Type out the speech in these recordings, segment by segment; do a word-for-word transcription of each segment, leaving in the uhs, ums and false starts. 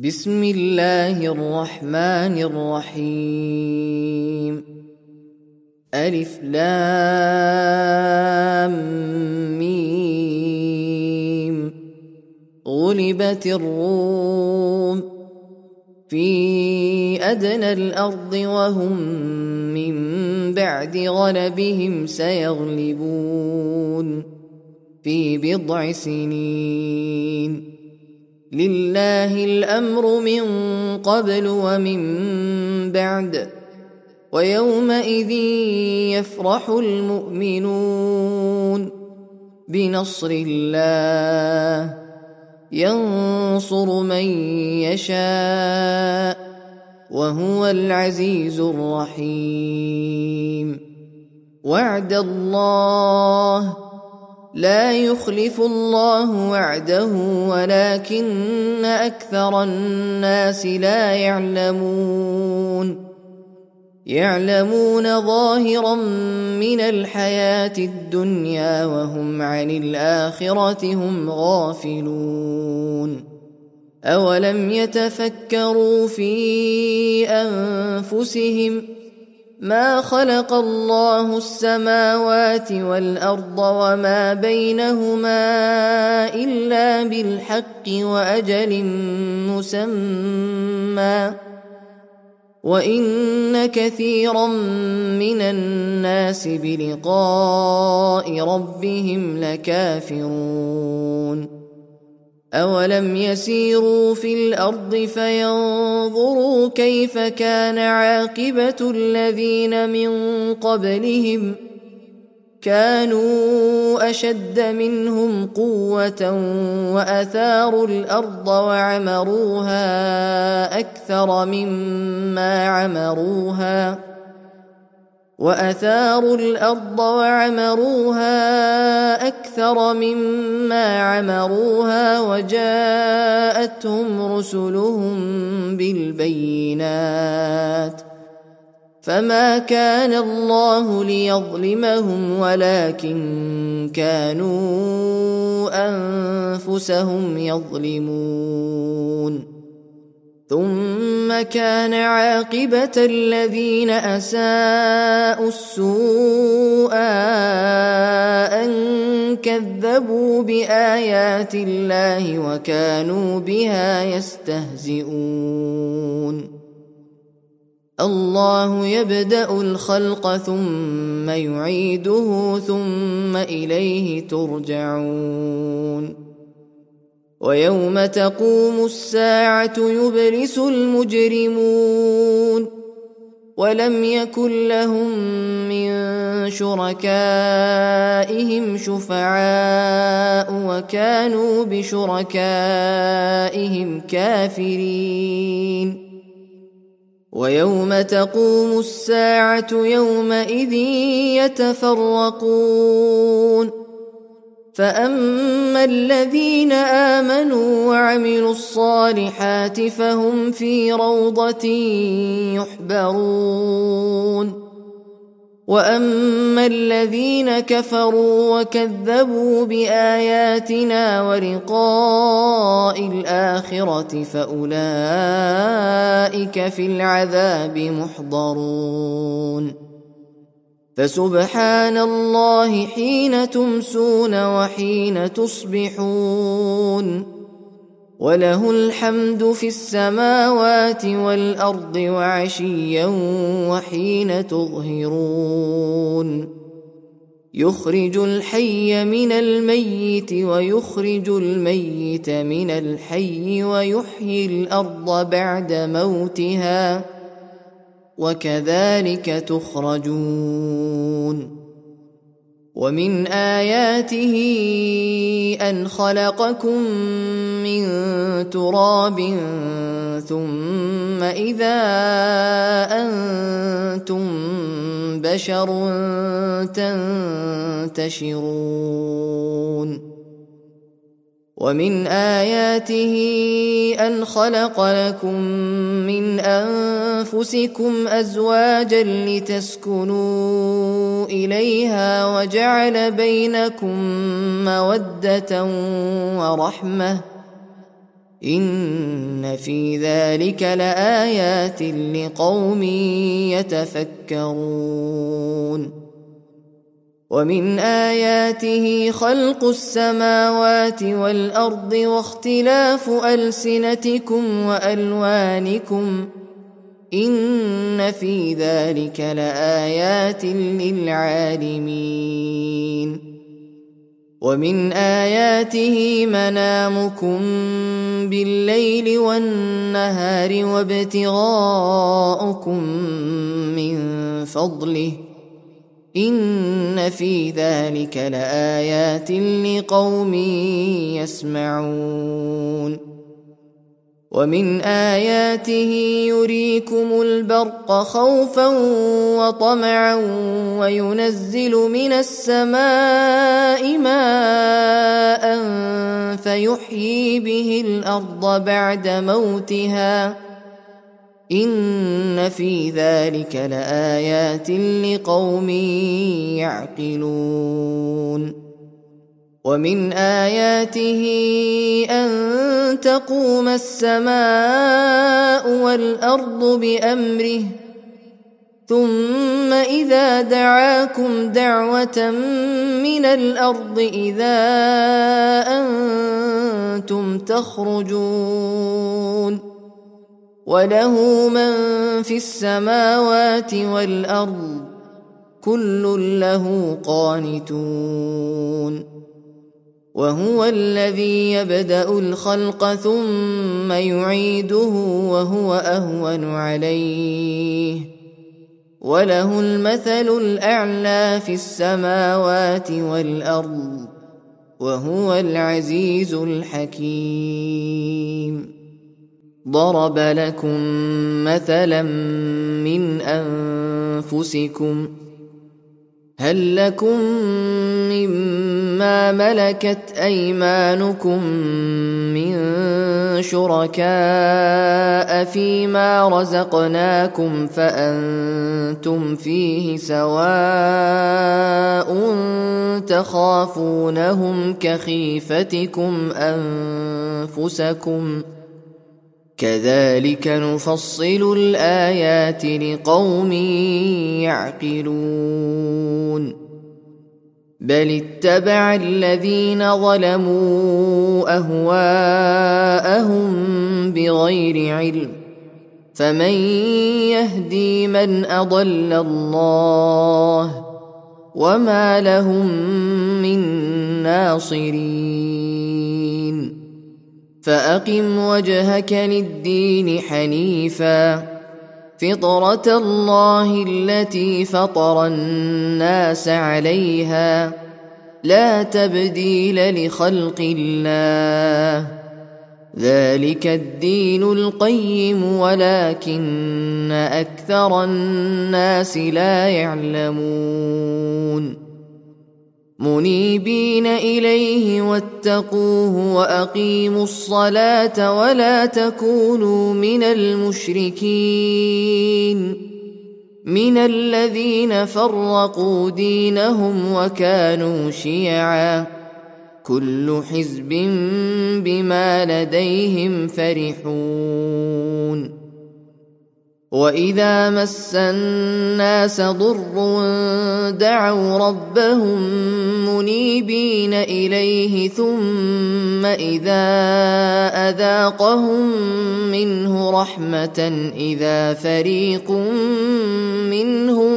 بسم الله الرحمن الرحيم. ألف لام ميم. غلبت الروم في أدنى الأرض وهم من بعد غلبهم سيغلبون في بضع سنين. لله الأمر من قبل ومن بعد ويومئذ يفرح المؤمنون بنصر الله ينصر من يشاء وهو العزيز الرحيم. وعد الله لا يخلف الله وعده ولكن أكثر الناس لا يعلمون يعلمون ظاهرا من الحياة الدنيا وهم عن الآخرة هم غافلون. أولم يتفكروا في أنفسهم ما خلق الله السماوات والأرض وما بينهما إلا بالحق وأجل مسمى وإن كثيرا من الناس بلقاء ربهم لكافرون. أولم يسيروا في الأرض فينظروا كيف كان عاقبة الذين من قبلهم كانوا أشد منهم قوة وأثاروا الأرض وعمروها أكثر مما عمروها وأثاروا الأرض وعمروها أكثر مما عمروها وجاءتهم رسلهم بالبينات فما كان الله ليظلمهم ولكن كانوا أنفسهم يظلمون. ثم كان عاقبة الذين أساءوا السوء أن كذبوا بآيات الله وكانوا بها يستهزئون. الله يبدأ الخلق ثم يعيده ثم إليه ترجعون. ويوم تقوم الساعة يبلس المجرمون ولم يكن لهم من شركائهم شفعاء وكانوا بشركائهم كافرين. ويوم تقوم الساعة يومئذ يتفرقون فأما الذين آمنوا وعملوا الصالحات فهم في روضة يحبرون وأما الذين كفروا وكذبوا بآياتنا ولقاء الآخرة فأولئك في العذاب محضرون. فسبحان الله حين تمسون وحين تصبحون وله الحمد في السماوات والأرض وعشيا وحين تظهرون. يخرج الحي من الميت ويخرج الميت من الحي ويحيي الأرض بعد موتها وكذلك تخرجون. ومن آياته أن خلقكم من تراب ثم إذا أنتم بشر تنتشرون. ومن آياته أن خلق لكم من أنفسكم أزواجا لتسكنوا إليها وجعل بينكم مودة ورحمة إن في ذلك لآيات لقوم يتفكرون ومن آياته خلق السماوات والأرض واختلاف ألسنتكم وألوانكم إن في ذلك لآيات للعالمين ومن آياته منامكم بالليل والنهار وابتغاؤكم من فضله إن في ذلك لآيات لقوم يسمعون ومن آياته يريكم البرق خوفا وطمعا وينزل من السماء ماء فيحيي به الأرض بعد موتها إن في ذلك لآيات لقوم يعقلون ومن آياته أن تقوم السماء والأرض بأمره ثم إذا دعاكم دعوة من الأرض إذا أنتم تخرجون وله من في السماوات والأرض كل له قانتون وهو الذي يبدأ الخلق ثم يعيده وهو أهون عليه وله المثل الأعلى في السماوات والأرض وهو العزيز الحكيم ضرب لكم مثلا من أنفسكم هل لكم مما ملكت أيمانكم من شركاء فيما رزقناكم فأنتم فيه سواء تخافونهم كخيفتكم أنفسكم كذلك نفصل الآيات لقوم يعقلون بل اتبع الذين ظلموا أهواءهم بغير علم فمن يهدي من أضل الله وما لهم من ناصرين فأقم وجهك للدين حنيفا فطرة الله التي فطر الناس عليها لا تبديل لخلق الله ذلك الدين القيم ولكن أكثر الناس لا يعلمون منيبين إليه واتقوه وأقيموا الصلاة ولا تكونوا من المشركين من الذين فرقوا دينهم وكانوا شيعا كل حزب بما لديهم فرحون وإذا مس الناس ضر دعوا ربهم منيبين إليه ثم إذا أذاقهم منه رحمة إذا فريق منهم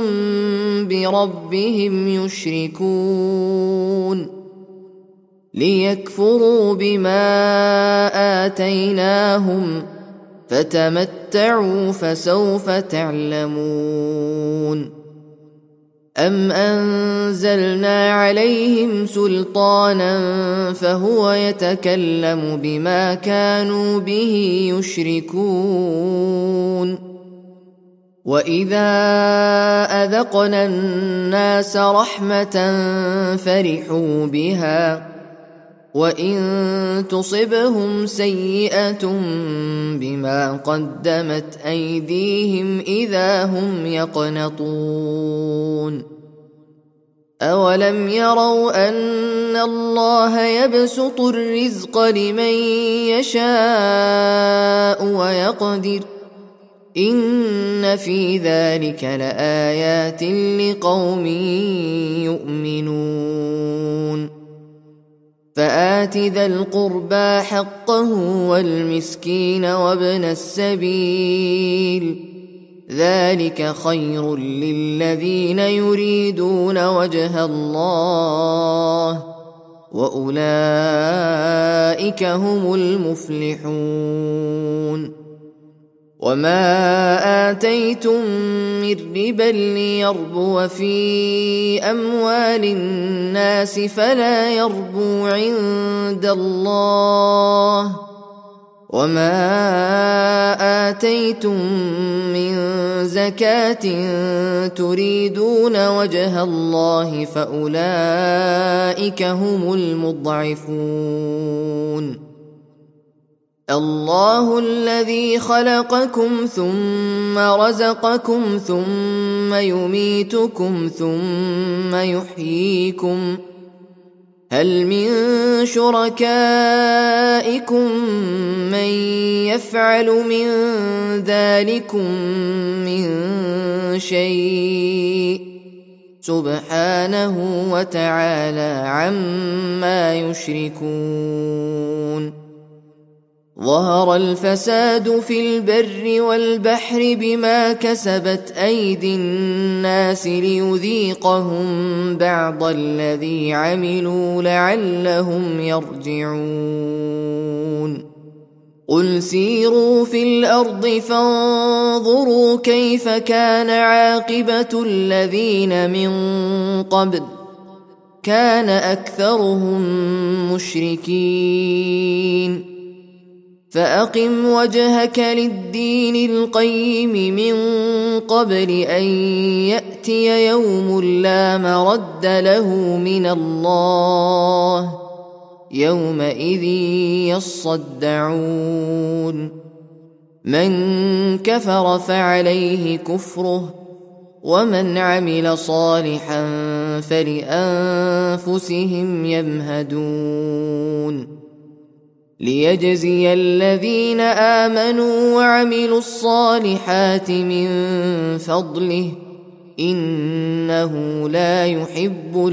بربهم يشركون ليكفروا بما آتيناهم فتمتعوا فسوف تعلمون أم أنزلنا عليهم سلطانا فهو يتكلم بما كانوا به يشركون وإذا أذقنا الناس رحمة فرحوا بها وإن تصبهم سيئة بما قدمت أيديهم إذا هم يقنطون أولم يروا أن الله يبسط الرزق لمن يشاء ويقدر إن في ذلك لآيات لقوم يؤمنون فآت ذا القربى حقه والمسكين وابن السبيل ذلك خير للذين يريدون وجه الله وأولئك هم المفلحون وما آتيتم من ربا ليربو في أموال الناس فلا يربو عند الله وما آتيتم من زكاة تريدون وجه الله فأولئك هم المضعفون الله الذي خلقكم ثم رزقكم ثم يميتكم ثم يحييكم هل من شركائكم من يفعل من ذلكم من شيء سبحانه وتعالى عما يشركون ظهر الفساد في البر والبحر بما كسبت أيدي الناس ليذيقهم بعض الذي عملوا لعلهم يرجعون قل سيروا في الأرض فانظروا كيف كان عاقبة الذين من قبل كان أكثرهم مشركين فأقم وجهك للدين القيم من قبل أن يأتي يوم لا مرد له من الله يومئذ يصدعون من كفر فعليه كفره ومن عمل صالحا فلأنفسهم يمهدون ليجزي الذين آمنوا وعملوا الصالحات من فضله إنه لا يحب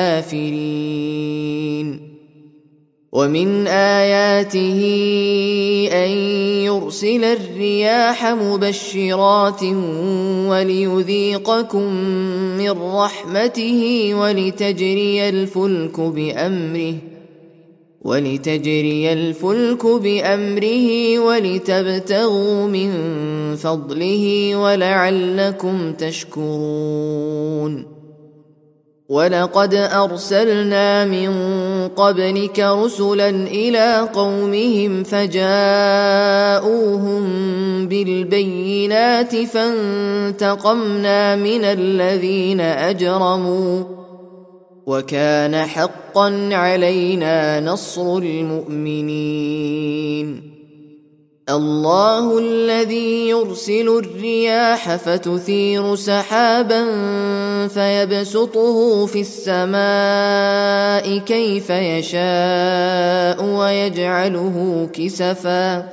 الكافرين ومن آياته أن يرسل الرياح مبشرات وليذيقكم من رحمته ولتجري الفلك بأمره ولتجري الفلك بأمره ولتبتغوا من فضله ولعلكم تشكرون ولقد أرسلنا من قبلك رسلا إلى قومهم فجاءوهم بالبينات فانتقمنا من الذين أجرموا وكان حقا علينا نصر المؤمنين الله الذي يرسل الرياح فتثير سحابا فيبسطه في السماء كيف يشاء ويجعله كسفا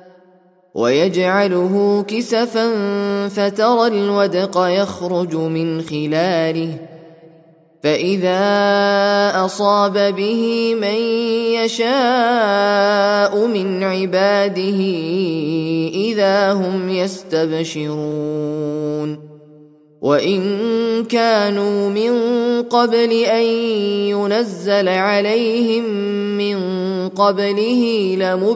ويجعله كسفا فترى الودق يخرج من خلاله فإذا أصاب به من يشاء من عباده إذا هم يستبشرون وإن كانوا من قبل أن ينزل عليهم من قبله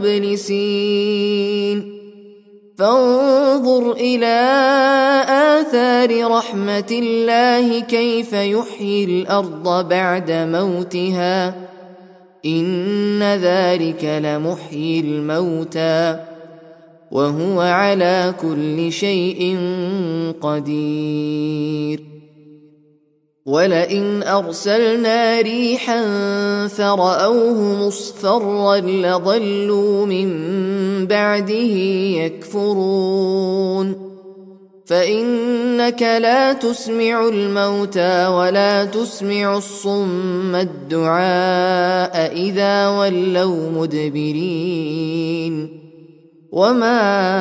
لمبلسين فانظر إلى آثار رحمة الله كيف يحيي الأرض بعد موتها إن ذلك لمحيي الموتى وهو على كل شيء قدير ولئن أرسلنا ريحا فرأوه مصفرا لظلوا من بعده يكفرون فإنك لا تسمع الموتى ولا تسمع الصم الدعاء إذا ولوا مدبرين وما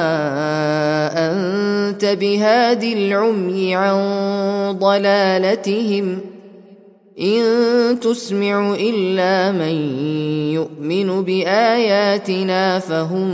أنت بهاد العمي عن ضلالتهم إن تسمع إلا من يؤمن بآياتنا فهم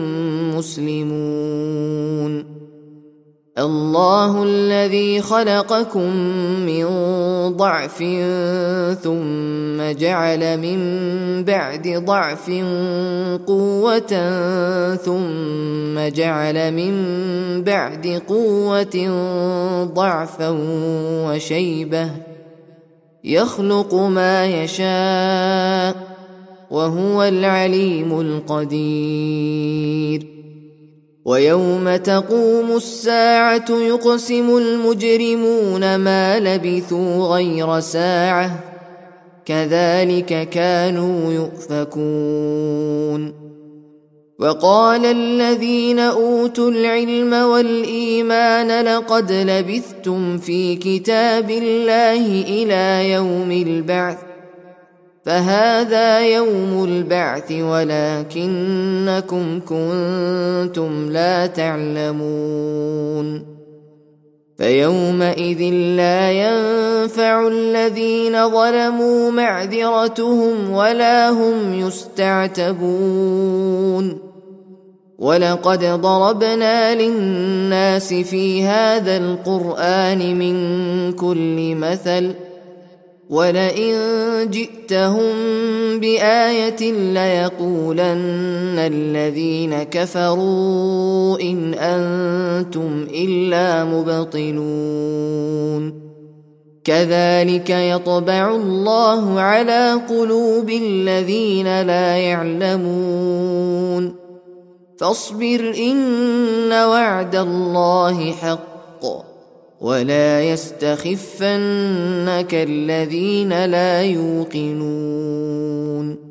مسلمون الله الذي خلقكم من ضعف ثم جعل من بعد ضعف قوة ثم جعل من بعد قوة ضعفا وشيبة يخلق ما يشاء وهو العليم القدير ويوم تقوم الساعة يقسم المجرمون ما لبثوا غير ساعة كذلك كانوا يؤفكون وقال الذين أوتوا العلم والإيمان لقد لبثتم في كتاب الله إلى يوم البعث فهذا يوم البعث ولكنكم كنتم لا تعلمون فيومئذ لا ينفع الذين ظلموا معذرتهم ولا هم يستعتبون ولقد ضربنا للناس في هذا القرآن من كل مثل ولئن جئتهم بآية ليقولن الذين كفروا إن أنتم إلا مبطلون كذلك يطبع الله على قلوب الذين لا يعلمون فاصبر إن وعد الله حق ولا يستخفنك الذين لا يوقنون